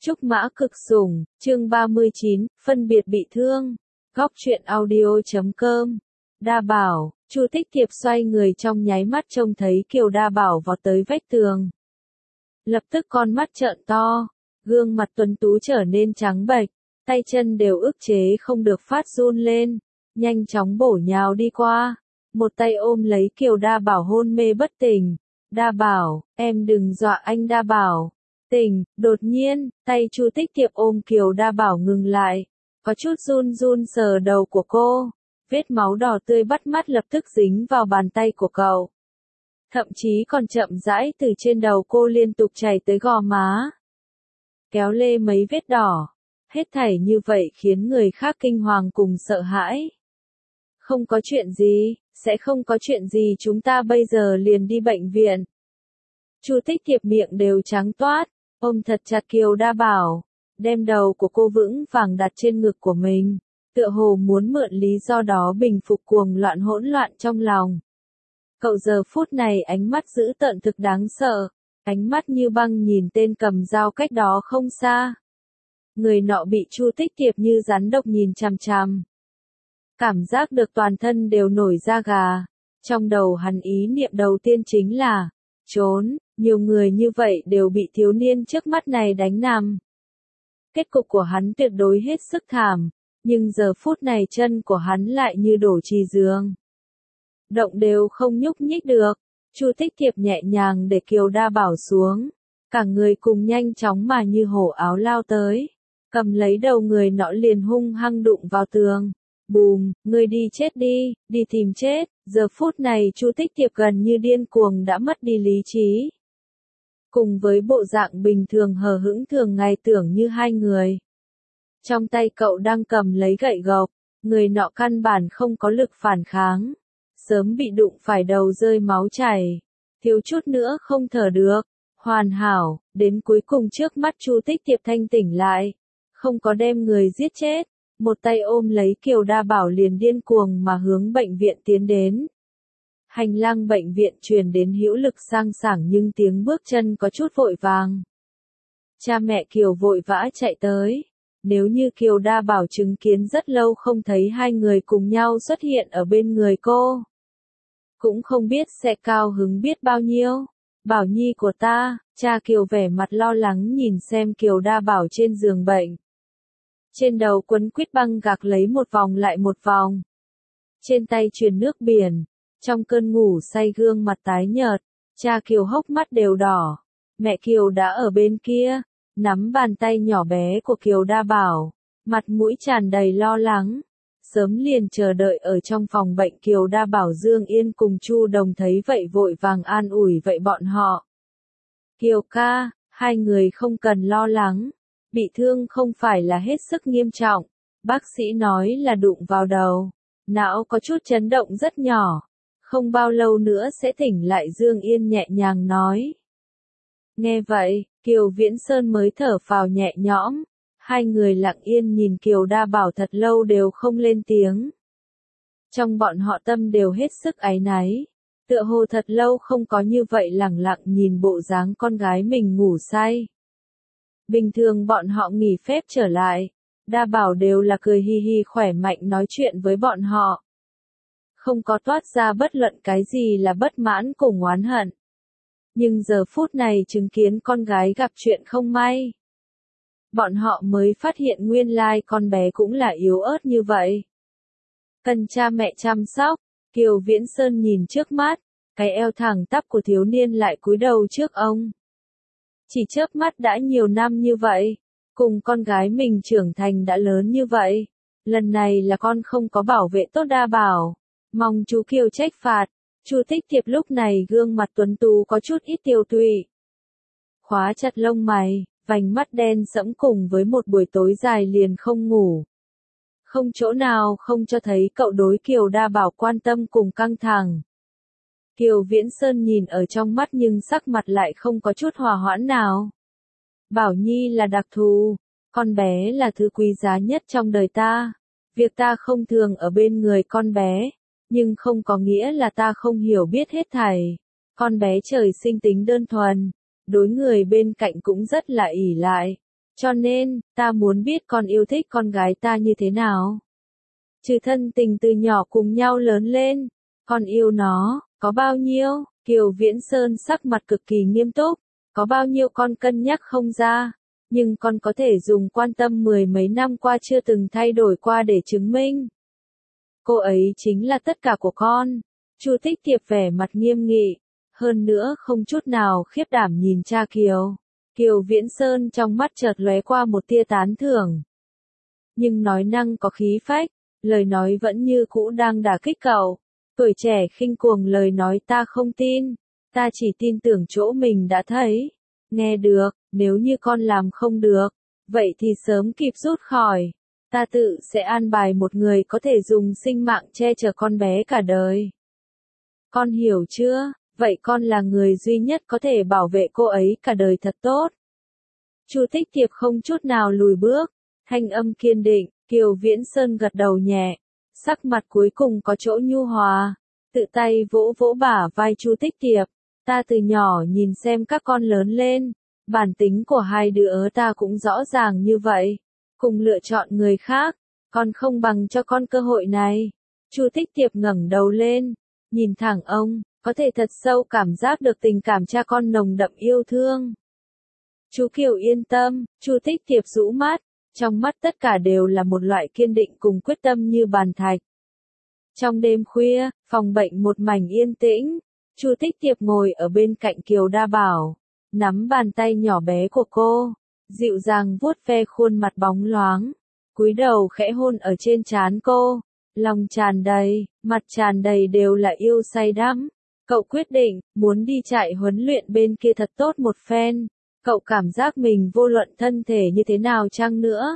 Trúc Mã Cực Sủng, chương 39, phân biệt bị thương. Góc truyện audio.com. Đa Bảo, Chu Tích Thiệp xoay người trong nháy mắt trông thấy Kiều Đa Bảo vọt tới vách tường. Lập tức con mắt trợn to, gương mặt tuấn tú trở nên trắng bệch, tay chân đều ức chế không được phát run lên, nhanh chóng bổ nhào đi qua, một tay ôm lấy Kiều Đa Bảo hôn mê bất tỉnh. Đa Bảo, em đừng dọa anh Đa Bảo. Tỉnh, đột nhiên, tay Chu Tích Thiệp ôm Kiều Đa Bảo ngừng lại, có chút run run sờ đầu của cô, vết máu đỏ tươi bắt mắt lập tức dính vào bàn tay của cậu. Thậm chí còn chậm rãi từ trên đầu cô liên tục chảy tới gò má. Kéo lê mấy vết đỏ, hết thảy như vậy khiến người khác kinh hoàng cùng sợ hãi. Không có chuyện gì, sẽ không có chuyện gì, chúng ta bây giờ liền đi bệnh viện. Chu Tích Thiệp miệng đều trắng toát, ôm thật chặt Kiều Đa Bảo, đem đầu của cô vững vàng đặt trên ngực của mình, tựa hồ muốn mượn lý do đó bình phục cuồng loạn hỗn loạn trong lòng. Cậu giờ phút này ánh mắt dữ tợn thực đáng sợ, ánh mắt như băng nhìn tên cầm dao cách đó không xa. Người nọ bị Chu Tích Thiệp như rắn độc nhìn chằm chằm. Cảm giác được toàn thân đều nổi da gà, trong đầu hắn ý niệm đầu tiên chính là trốn. Nhiều người như vậy đều bị thiếu niên trước mắt này đánh nằm. Kết cục của hắn tuyệt đối hết sức thảm, nhưng giờ phút này chân của hắn lại như đổ chì giường. Động đều không nhúc nhích được. Chu Tích Thiệp nhẹ nhàng để Kiều Đa Bảo xuống, cả người cùng nhanh chóng mà như hổ áo lao tới, cầm lấy đầu người nọ liền hung hăng đụng vào tường. Bùm, ngươi đi chết đi, đi tìm chết. Giờ phút này Chu Tích Thiệp gần như điên cuồng đã mất đi lý trí. Cùng với bộ dạng bình thường hờ hững thường ngày tưởng như hai người. Trong tay cậu đang cầm lấy gậy gộc, người nọ căn bản không có lực phản kháng. Sớm bị đụng phải đầu rơi máu chảy, thiếu chút nữa không thở được. Hoàn hảo, đến cuối cùng trước mắt Chu Tích Thiệp thanh tỉnh lại, không có đem người giết chết, một tay ôm lấy Kiều Đa Bảo liền điên cuồng mà hướng bệnh viện tiến đến. Hành lang bệnh viện truyền đến hữu lực sang sảng nhưng tiếng bước chân có chút vội vàng. Cha mẹ Kiều vội vã chạy tới. Nếu như Kiều Đa Bảo chứng kiến rất lâu không thấy hai người cùng nhau xuất hiện ở bên người cô, cũng không biết sẽ cao hứng biết bao nhiêu. Bảo Nhi của ta, cha Kiều vẻ mặt lo lắng nhìn xem Kiều Đa Bảo trên giường bệnh. Trên đầu quấn quýt băng gạc lấy một vòng lại một vòng. Trên tay truyền nước biển. Trong cơn ngủ say gương mặt tái nhợt, cha Kiều hốc mắt đều đỏ. Mẹ Kiều đã ở bên kia, nắm bàn tay nhỏ bé của Kiều Đa Bảo, mặt mũi tràn đầy lo lắng. Sớm liền chờ đợi ở trong phòng bệnh Kiều Đa Bảo Dương Yên cùng Chu Đồng thấy vậy vội vàng an ủi vậy bọn họ. Kiều ca, hai người không cần lo lắng, bị thương không phải là hết sức nghiêm trọng, bác sĩ nói là đụng vào đầu, não có chút chấn động rất nhỏ. Không bao lâu nữa sẽ tỉnh lại Dương Yên nhẹ nhàng nói. Nghe vậy, Kiều Viễn Sơn mới thở phào nhẹ nhõm. Hai người lặng yên nhìn Kiều Đa Bảo thật lâu đều không lên tiếng. Trong bọn họ tâm đều hết sức áy náy. Tựa hồ thật lâu không có như vậy lẳng lặng nhìn bộ dáng con gái mình ngủ say. Bình thường bọn họ nghỉ phép trở lại. Đa Bảo đều là cười hi hi khỏe mạnh nói chuyện với bọn họ. Không có toát ra bất luận cái gì là bất mãn cùng oán hận. Nhưng giờ phút này chứng kiến con gái gặp chuyện không may. Bọn họ mới phát hiện nguyên lai con bé cũng là yếu ớt như vậy. Cần cha mẹ chăm sóc, Kiều Viễn Sơn nhìn trước mắt, cái eo thẳng tắp của thiếu niên lại cúi đầu trước ông. Chỉ chớp mắt đã nhiều năm như vậy, cùng con gái mình trưởng thành đã lớn như vậy. Lần này là con không có bảo vệ tốt Đa Bảo. Mong chú Kiều trách phạt. Chu Tích Thiệp lúc này gương mặt tuấn tú có chút ít tiêu tụy. Khóa chặt lông mày, vành mắt đen sẫm cùng với một buổi tối dài liền không ngủ. Không chỗ nào không cho thấy cậu đối Kiều Đa Bảo quan tâm cùng căng thẳng. Kiều Viễn Sơn nhìn ở trong mắt nhưng sắc mặt lại không có chút hòa hoãn nào. Bảo Nhi là đặc thù, con bé là thứ quý giá nhất trong đời ta. Việc ta không thường ở bên người con bé. Nhưng không có nghĩa là ta không hiểu biết hết thảy. Con bé trời sinh tính đơn thuần, đối người bên cạnh cũng rất là ỷ lại. Cho nên, ta muốn biết con yêu thích con gái ta như thế nào. Trừ thân tình từ nhỏ cùng nhau lớn lên, con yêu nó, có bao nhiêu? Kiều Viễn Sơn sắc mặt cực kỳ nghiêm túc, có bao nhiêu con cân nhắc không ra, nhưng con có thể dùng quan tâm mười mấy năm qua chưa từng thay đổi qua để chứng minh. Cô ấy chính là tất cả của con. Chu Tích Tiệp vẻ mặt nghiêm nghị, hơn nữa không chút nào khiếp đảm nhìn cha Kiều. Kiều Viễn Sơn trong mắt chợt lóe qua một tia tán thưởng. Nhưng nói năng có khí phách, lời nói vẫn như cũ đang đả kích cậu. Tuổi trẻ khinh cuồng lời nói ta không tin, ta chỉ tin tưởng chỗ mình đã thấy. Nghe được, nếu như con làm không được, vậy thì sớm kịp rút khỏi. Ta tự sẽ an bài một người có thể dùng sinh mạng che chở con bé cả đời. Con hiểu chưa? Vậy con là người duy nhất có thể bảo vệ cô ấy cả đời thật tốt. Chu Tích Tiệp không chút nào lùi bước, thanh âm kiên định, Kiều Viễn Sơn gật đầu nhẹ, sắc mặt cuối cùng có chỗ nhu hòa, tự tay vỗ vỗ bả vai Chu Tích Tiệp, ta từ nhỏ nhìn xem các con lớn lên, bản tính của hai đứa ta cũng rõ ràng như vậy, cùng lựa chọn người khác, con không bằng cho con cơ hội này. Chu Tích Tiệp ngẩng đầu lên, nhìn thẳng ông, có thể thật sâu cảm giác được tình cảm cha con nồng đậm yêu thương. Chú Kiều yên tâm, Chu Tích Tiệp rũ mắt, trong mắt tất cả đều là một loại kiên định cùng quyết tâm như bàn thạch. Trong đêm khuya, phòng bệnh một mảnh yên tĩnh, Chu Tích Tiệp ngồi ở bên cạnh Kiều Đa Bảo, nắm bàn tay nhỏ bé của cô, dịu dàng vuốt ve khuôn mặt bóng loáng, cúi đầu khẽ hôn ở trên trán cô, lòng tràn đầy, mặt tràn đầy đều là yêu say đắm. Cậu quyết định, muốn đi chạy huấn luyện bên kia thật tốt một phen. Cậu cảm giác mình vô luận thân thể như thế nào chăng nữa.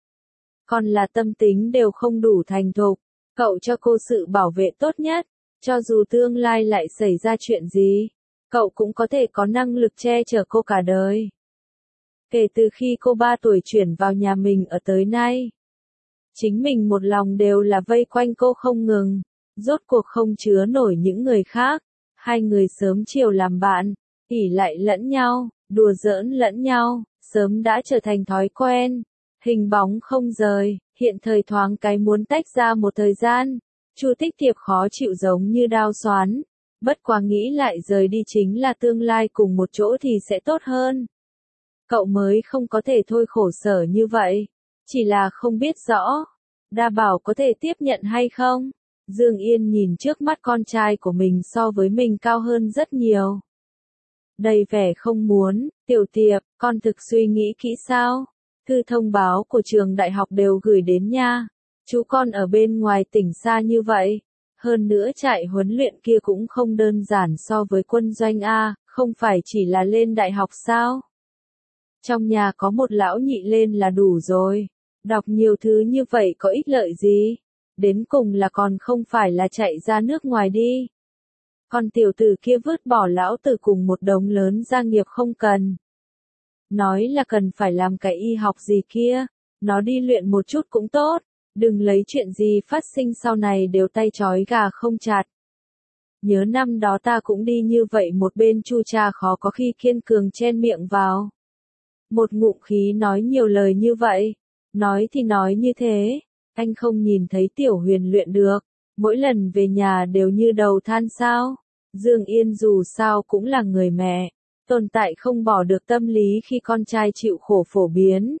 Còn là tâm tính đều không đủ thành thục. Cậu cho cô sự bảo vệ tốt nhất. Cho dù tương lai lại xảy ra chuyện gì, cậu cũng có thể có năng lực che chở cô cả đời. Kể từ khi cô 3 tuổi chuyển vào nhà mình ở tới nay, chính mình một lòng đều là vây quanh cô không ngừng. Rốt cuộc không chứa nổi những người khác. Hai người sớm chiều làm bạn, ỷ lại lẫn nhau, đùa giỡn lẫn nhau, sớm đã trở thành thói quen. Hình bóng không rời, hiện thời thoáng cái muốn tách ra một thời gian. Chu Tích Tiệp khó chịu giống như đao xoắn. Bất quá nghĩ lại rời đi chính là tương lai cùng một chỗ thì sẽ tốt hơn. Cậu mới không có thể thôi khổ sở như vậy. Chỉ là không biết rõ, Đa Bảo có thể tiếp nhận hay không? Dương Yên nhìn trước mắt con trai của mình so với mình cao hơn rất nhiều. Đầy vẻ không muốn, Tiểu Tiệp, con thực suy nghĩ kỹ sao? Thư thông báo của trường đại học đều gửi đến nha. Chú con ở bên ngoài tỉnh xa như vậy. Hơn nữa trại huấn luyện kia cũng không đơn giản so với quân doanh A, không phải chỉ là lên đại học sao? Trong nhà có một lão nhị lên là đủ rồi. Đọc nhiều thứ như vậy có ích lợi gì? Đến cùng là còn không phải là chạy ra nước ngoài đi. Con tiểu tử kia vứt bỏ lão tử cùng một đống lớn gia nghiệp không cần. Nói là cần phải làm cái y học gì kia, nó đi luyện một chút cũng tốt, đừng lấy chuyện gì phát sinh sau này đều tay trói gà không chặt. Nhớ năm đó ta cũng đi như vậy một bên chu cha khó có khi kiên cường chen miệng vào. Một ngụm khí nói nhiều lời như vậy, nói thì nói như thế. Anh không nhìn thấy Tiểu Huyền luyện được, mỗi lần về nhà đều như đầu than sao. Dương Yên dù sao cũng là người mẹ, tồn tại không bỏ được tâm lý khi con trai chịu khổ phổ biến.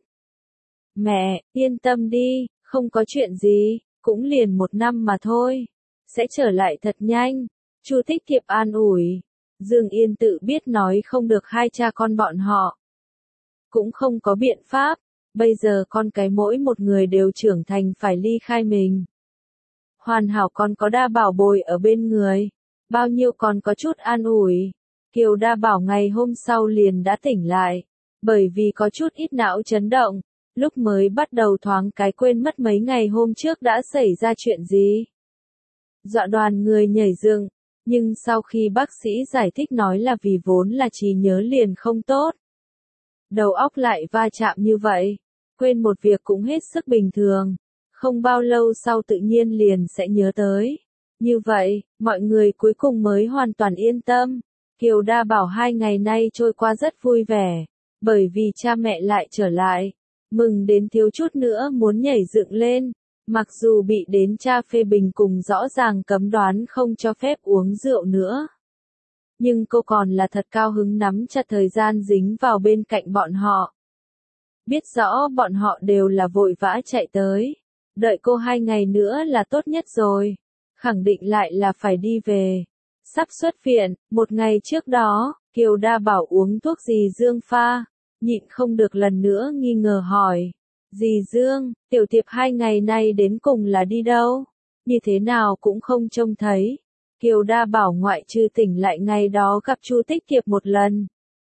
Mẹ, yên tâm đi, không có chuyện gì, cũng liền 1 năm mà thôi, sẽ trở lại thật nhanh. Chu Tích Tiệp an ủi. Dương Yên tự biết nói không được hai cha con bọn họ. Cũng không có biện pháp. Bây giờ con cái mỗi một người đều trưởng thành phải ly khai mình. Hoàn hảo còn có Đa Bảo bồi ở bên người. Bao nhiêu còn có chút an ủi. Kiều Đa Bảo ngày hôm sau liền đã tỉnh lại. Bởi vì có chút ít não chấn động. Lúc mới bắt đầu thoáng cái quên mất mấy ngày hôm trước đã xảy ra chuyện gì. Dọa đoàn người nhảy dựng. Nhưng sau khi bác sĩ giải thích nói là vì vốn là trí nhớ liền không tốt. Đầu óc lại va chạm như vậy, quên một việc cũng hết sức bình thường, không bao lâu sau tự nhiên liền sẽ nhớ tới. Như vậy, mọi người cuối cùng mới hoàn toàn yên tâm. Kiều Đa Bảo 2 ngày nay trôi qua rất vui vẻ, Bởi vì cha mẹ lại trở lại, mừng đến thiếu chút nữa muốn nhảy dựng lên, mặc dù bị đến cha phê bình cùng rõ ràng cấm đoán không cho phép uống rượu nữa. Nhưng cô còn là thật cao hứng nắm chặt thời gian dính vào bên cạnh bọn họ. Biết rõ bọn họ đều là vội vã chạy tới. Đợi cô 2 ngày nữa là tốt nhất rồi. Khẳng định lại là phải đi về. Sắp xuất viện, 1 ngày trước đó, Kiều Đa bảo uống thuốc dì Dương pha. Nhịn không được lần nữa nghi ngờ hỏi. Dì Dương, tiểu tiệp 2 ngày nay đến cùng là đi đâu? Như thế nào cũng không trông thấy. Kiều Đa bảo ngoại trừ tỉnh lại ngày đó gặp Chu Tích Tiệp một lần.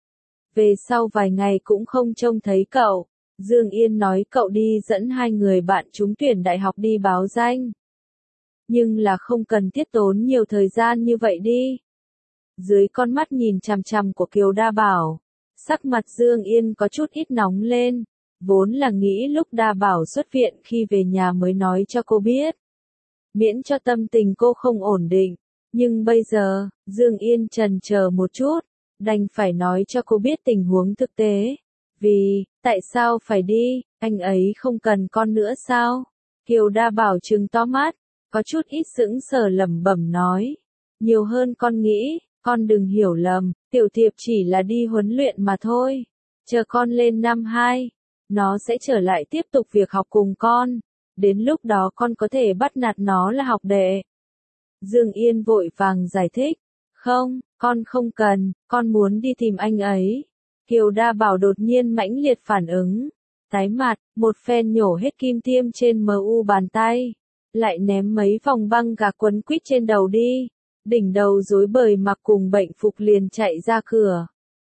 Về sau vài ngày cũng không trông thấy cậu. Dương Yên nói cậu đi dẫn 2 người bạn trúng tuyển đại học đi báo danh. Nhưng là không cần tiết tốn nhiều thời gian như vậy đi. Dưới con mắt nhìn chằm chằm của Kiều Đa bảo, sắc mặt Dương Yên có chút ít nóng lên. Vốn là nghĩ lúc Đa bảo xuất viện khi về nhà mới nói cho cô biết. Miễn cho tâm tình cô không ổn định. Nhưng bây giờ, Dương Yên chần chờ một chút, đành phải nói cho cô biết tình huống thực tế. Vì, tại sao phải đi, anh ấy không cần con nữa sao? Kiều Đa bảo trừng to mắt, có chút ít sững sờ lẩm bẩm nói. Nhiều hơn con nghĩ, con đừng hiểu lầm, tiểu tiệp chỉ là đi huấn luyện mà thôi. Chờ con lên năm 2, nó sẽ trở lại tiếp tục việc học cùng con. Đến lúc đó con có thể bắt nạt nó là học đệ. Dương Yên vội vàng giải thích. Không, con không cần, con muốn đi tìm anh ấy. Kiều Đa bảo đột nhiên mãnh liệt phản ứng. Tái mặt, một phen nhổ hết kim tiêm trên mu bàn tay. Lại ném mấy vòng băng gạc quấn quýt trên đầu đi. Đỉnh đầu rối bời mặc cùng bệnh phục liền chạy ra cửa.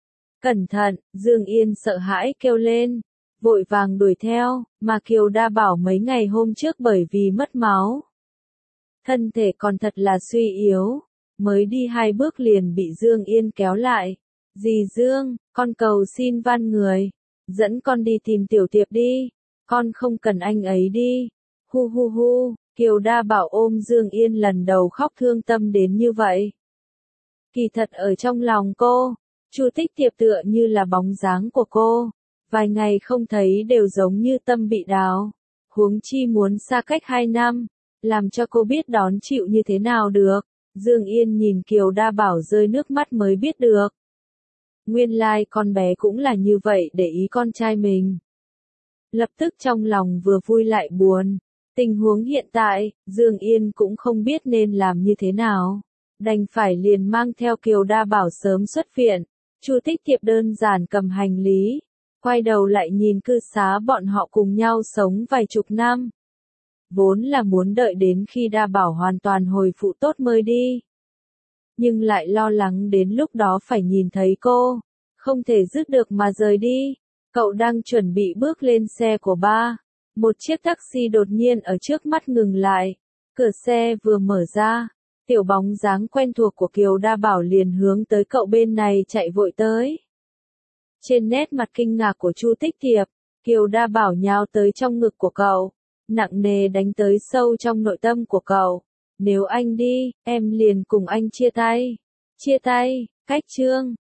Cẩn thận, Dương Yên sợ hãi kêu lên. Vội vàng đuổi theo, mà Kiều Đa bảo mấy ngày hôm trước bởi vì mất máu. Thân thể còn thật là suy yếu. Mới đi 2 bước liền bị Dương Yên kéo lại. Dì Dương, con cầu xin van người. Dẫn con đi tìm tiểu tiệp đi. Con không cần anh ấy đi. Hu hu hu, Kiều Đa bảo ôm Dương Yên lần đầu khóc thương tâm đến như vậy. Kỳ thật ở trong lòng cô, Chu Tích Tiệp tựa như là bóng dáng của cô. Vài ngày không thấy đều giống như tâm bị đào. Huống chi muốn xa cách 2 năm, làm cho cô biết đón chịu như thế nào được. Dương Yên nhìn Kiều Đa bảo rơi nước mắt mới biết được. Nguyên lai con bé cũng là như vậy để ý con trai mình. Lập tức trong lòng vừa vui lại buồn. Tình huống hiện tại, Dương Yên cũng không biết nên làm như thế nào. Đành phải liền mang theo Kiều Đa bảo sớm xuất viện. Chu Tích Tiệp đơn giản cầm hành lý. Quay đầu lại nhìn cư xá bọn họ cùng nhau sống vài chục năm. Vốn là muốn đợi đến khi Đa bảo hoàn toàn hồi phục tốt mới đi. Nhưng lại lo lắng đến lúc đó phải nhìn thấy cô. Không thể dứt được mà rời đi. Cậu đang chuẩn bị bước lên xe của ba. Một chiếc taxi đột nhiên ở trước mắt ngừng lại. Cửa xe vừa mở ra. Tiểu bóng dáng quen thuộc của Kiều Đa bảo liền hướng tới cậu bên này chạy vội tới. Trên nét mặt kinh ngạc của Chu Tích Tiệp, Kiều Đa bảo nhào tới trong ngực của cậu. Nặng nề đánh tới sâu trong nội tâm của cậu. Nếu anh đi, em liền cùng anh chia tay. Chia tay, cách chương.